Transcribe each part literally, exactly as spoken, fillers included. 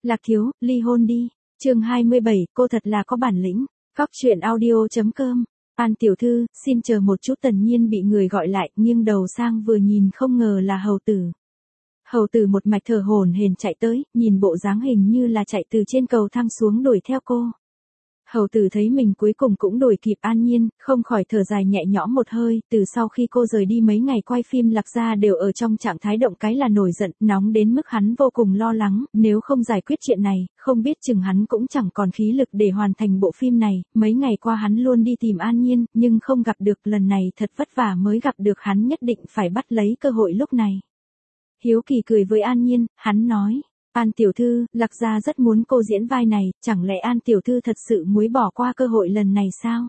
Lạc thiếu, ly hôn đi. Chương hai mươi bảy, cô thật là có bản lĩnh. Góc truyện audio chấm com. An tiểu thư, xin chờ một chút. Tần Nhiên bị người gọi lại, nghiêng đầu sang vừa nhìn không ngờ là hầu tử. Hầu tử một mạch thở hổn hển chạy tới, nhìn bộ dáng hình như là chạy từ trên cầu thang xuống đuổi theo cô. Hầu tử thấy mình cuối cùng cũng đuổi kịp An Nhiên, không khỏi thở dài nhẹ nhõm một hơi. Từ sau khi cô rời đi mấy ngày quay phim, Lạc Gia đều ở trong trạng thái động cái là nổi giận, nóng đến mức hắn vô cùng lo lắng. Nếu không giải quyết chuyện này, không biết chừng hắn cũng chẳng còn khí lực để hoàn thành bộ phim này. Mấy ngày qua hắn luôn đi tìm An Nhiên, nhưng không gặp được. Lần này thật vất vả mới gặp được, hắn nhất định phải bắt lấy cơ hội lúc này. Hiếu kỳ cười với An Nhiên, hắn nói. An tiểu thư, Lạc Gia rất muốn cô diễn vai này, chẳng lẽ An tiểu thư thật sự muốn bỏ qua cơ hội lần này sao?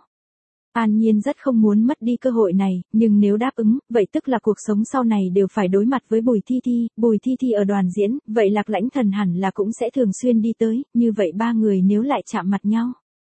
An Nhiên rất không muốn mất đi cơ hội này, nhưng nếu đáp ứng, vậy tức là cuộc sống sau này đều phải đối mặt với Bùi Thi Thi. Bùi Thi Thi ở đoàn diễn, vậy Lạc Lãnh Thần hẳn là cũng sẽ thường xuyên đi tới, như vậy ba người nếu lại chạm mặt nhau.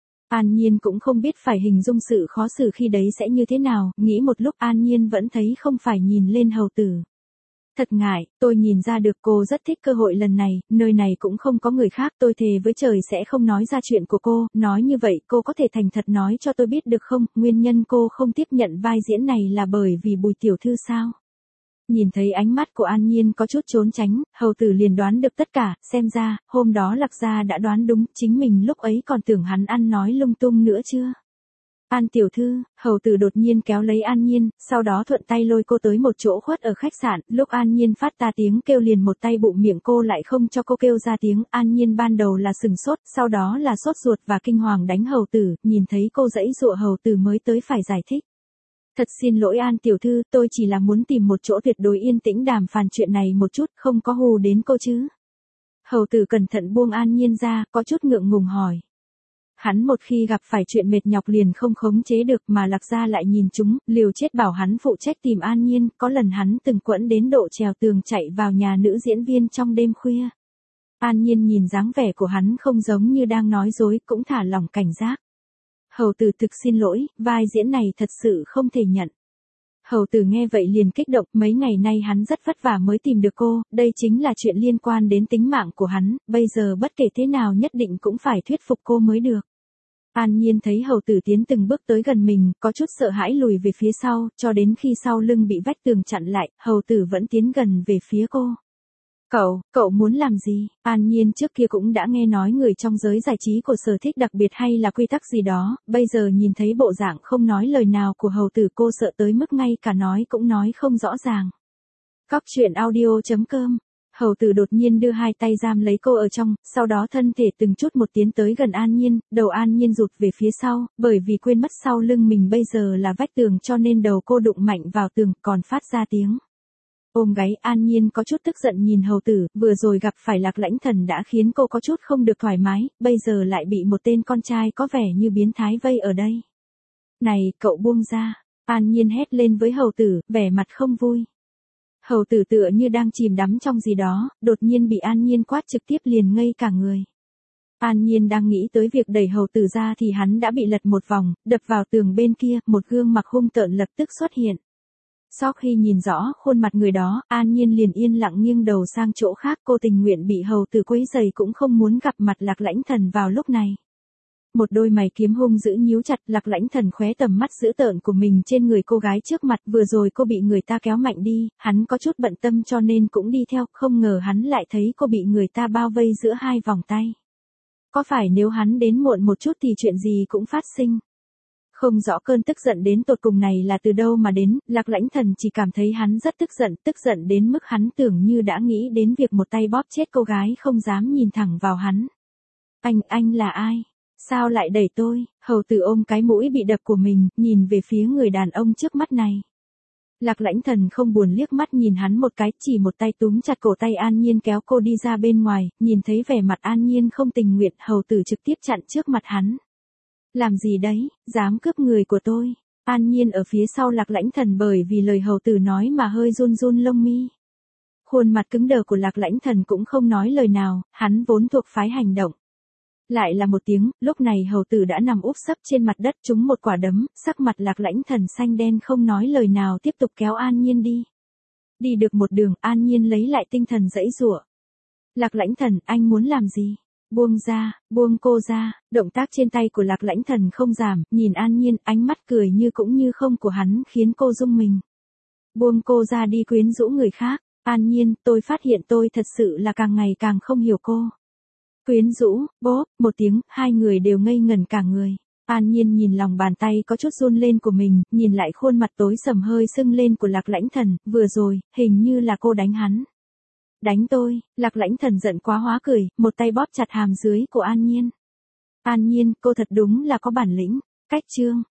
An Nhiên cũng không biết phải hình dung sự khó xử khi đấy sẽ như thế nào, nghĩ một lúc An Nhiên vẫn thấy không phải nhìn lên hầu tử. Thật ngại, tôi nhìn ra được cô rất thích cơ hội lần này, nơi này cũng không có người khác, tôi thề với trời sẽ không nói ra chuyện của cô. Nói như vậy cô có thể thành thật nói cho tôi biết được không, nguyên nhân cô không tiếp nhận vai diễn này là bởi vì Bùi tiểu thư sao? Nhìn thấy ánh mắt của An Nhiên có chút trốn tránh, hầu tử liền đoán được tất cả, xem ra, hôm đó Lạc Gia đã đoán đúng, chính mình lúc ấy còn tưởng hắn ăn nói lung tung nữa chưa? An tiểu thư, hầu tử đột nhiên kéo lấy An Nhiên, sau đó thuận tay lôi cô tới một chỗ khuất ở khách sạn. Lúc An Nhiên phát ra tiếng kêu liền một tay bụng miệng cô lại không cho cô kêu ra tiếng. An Nhiên ban đầu là sừng sốt, sau đó là sốt ruột và kinh hoàng đánh hầu tử, nhìn thấy cô giãy giụa hầu tử mới tới phải giải thích. Thật xin lỗi An tiểu thư, tôi chỉ là muốn tìm một chỗ tuyệt đối yên tĩnh đàm phán chuyện này một chút, không có hù đến cô chứ. Hầu tử cẩn thận buông An Nhiên ra, có chút ngượng ngùng hỏi. Hắn một khi gặp phải chuyện mệt nhọc liền không khống chế được, mà Lạc Gia lại nhìn chúng, liều chết bảo hắn phụ trách tìm An Nhiên. Có lần hắn từng quẫn đến độ trèo tường chạy vào nhà nữ diễn viên trong đêm khuya. An Nhiên nhìn dáng vẻ của hắn không giống như đang nói dối, cũng thả lỏng cảnh giác. Hầu tử thực xin lỗi, vai diễn này thật sự không thể nhận. Hầu tử nghe vậy liền kích động, mấy ngày nay hắn rất vất vả mới tìm được cô, đây chính là chuyện liên quan đến tính mạng của hắn, bây giờ bất kể thế nào nhất định cũng phải thuyết phục cô mới được. An Nhiên thấy hầu tử tiến từng bước tới gần mình, có chút sợ hãi lùi về phía sau, cho đến khi sau lưng bị vách tường chặn lại, hầu tử vẫn tiến gần về phía cô. Cậu, cậu muốn làm gì? An Nhiên trước kia cũng đã nghe nói người trong giới giải trí của sở thích đặc biệt hay là quy tắc gì đó, bây giờ nhìn thấy bộ dạng không nói lời nào của hầu tử cô sợ tới mức ngay cả nói cũng nói không rõ ràng. Góc truyện audio chấm com. Hầu tử đột nhiên đưa hai tay giam lấy cô ở trong, sau đó thân thể từng chút một tiến tới gần An Nhiên, đầu An Nhiên rụt về phía sau, bởi vì quên mất sau lưng mình bây giờ là vách tường cho nên đầu cô đụng mạnh vào tường, còn phát ra tiếng. Ôm gáy, An Nhiên có chút tức giận nhìn hầu tử, vừa rồi gặp phải Lạc Lãnh Thần đã khiến cô có chút không được thoải mái, bây giờ lại bị một tên con trai có vẻ như biến thái vây ở đây. Này, cậu buông ra, An Nhiên hét lên với hầu tử, vẻ mặt không vui. Hầu tử tựa như đang chìm đắm trong gì đó, đột nhiên bị An Nhiên quát trực tiếp liền ngây cả người. An Nhiên đang nghĩ tới việc đẩy hầu tử ra thì hắn đã bị lật một vòng, đập vào tường bên kia, một gương mặt hung tợn lập tức xuất hiện. Sau khi nhìn rõ khuôn mặt người đó, An Nhiên liền yên lặng nghiêng đầu sang chỗ khác, cô tình nguyện bị hầu tử quấy rầy cũng không muốn gặp mặt Lạc Lãnh Thần vào lúc này. Một đôi mày kiếm hung dữ nhíu chặt, Lạc Lãnh Thần khóe tầm mắt dữ tợn của mình trên người cô gái trước mặt, vừa rồi cô bị người ta kéo mạnh đi, hắn có chút bận tâm cho nên cũng đi theo, không ngờ hắn lại thấy cô bị người ta bao vây giữa hai vòng tay. Có phải nếu hắn đến muộn một chút thì chuyện gì cũng phát sinh? Không rõ cơn tức giận đến tột cùng này là từ đâu mà đến, Lạc Lãnh Thần chỉ cảm thấy hắn rất tức giận, tức giận đến mức hắn tưởng như đã nghĩ đến việc một tay bóp chết cô gái không dám nhìn thẳng vào hắn. Anh, anh là ai? Sao lại đẩy tôi? Hầu tử ôm cái mũi bị đập của mình, nhìn về phía người đàn ông trước mắt này. Lạc Lãnh Thần không buồn liếc mắt nhìn hắn một cái, chỉ một tay túm chặt cổ tay An Nhiên kéo cô đi ra bên ngoài, nhìn thấy vẻ mặt An Nhiên không tình nguyện, hầu tử trực tiếp chặn trước mặt hắn. Làm gì đấy, dám cướp người của tôi? An Nhiên ở phía sau Lạc Lãnh Thần bởi vì lời hầu tử nói mà hơi run run lông mi. Khuôn mặt cứng đờ của Lạc Lãnh Thần cũng không nói lời nào, hắn vốn thuộc phái hành động. Lại là một tiếng, lúc này hầu tử đã nằm úp sấp trên mặt đất trúng một quả đấm, sắc mặt Lạc Lãnh Thần xanh đen không nói lời nào tiếp tục kéo An Nhiên đi. Đi được một đường, An Nhiên lấy lại tinh thần giãy giụa. Lạc Lãnh Thần, anh muốn làm gì? Buông ra, buông cô ra, động tác trên tay của Lạc Lãnh Thần không giảm, nhìn An Nhiên, ánh mắt cười như cũng như không của hắn khiến cô rung mình. Buông cô ra đi quyến rũ người khác, An Nhiên, tôi phát hiện tôi thật sự là càng ngày càng không hiểu cô. Quyến rũ, bốp, một tiếng, hai người đều ngây ngẩn cả người. An Nhiên nhìn lòng bàn tay có chút run lên của mình, nhìn lại khuôn mặt tối sầm hơi sưng lên của Lạc Lãnh Thần, vừa rồi, hình như là cô đánh hắn. Đánh tôi, Lạc Lãnh Thần giận quá hóa cười, một tay bóp chặt hàm dưới của An Nhiên. An Nhiên, cô thật đúng là có bản lĩnh. Cách chương.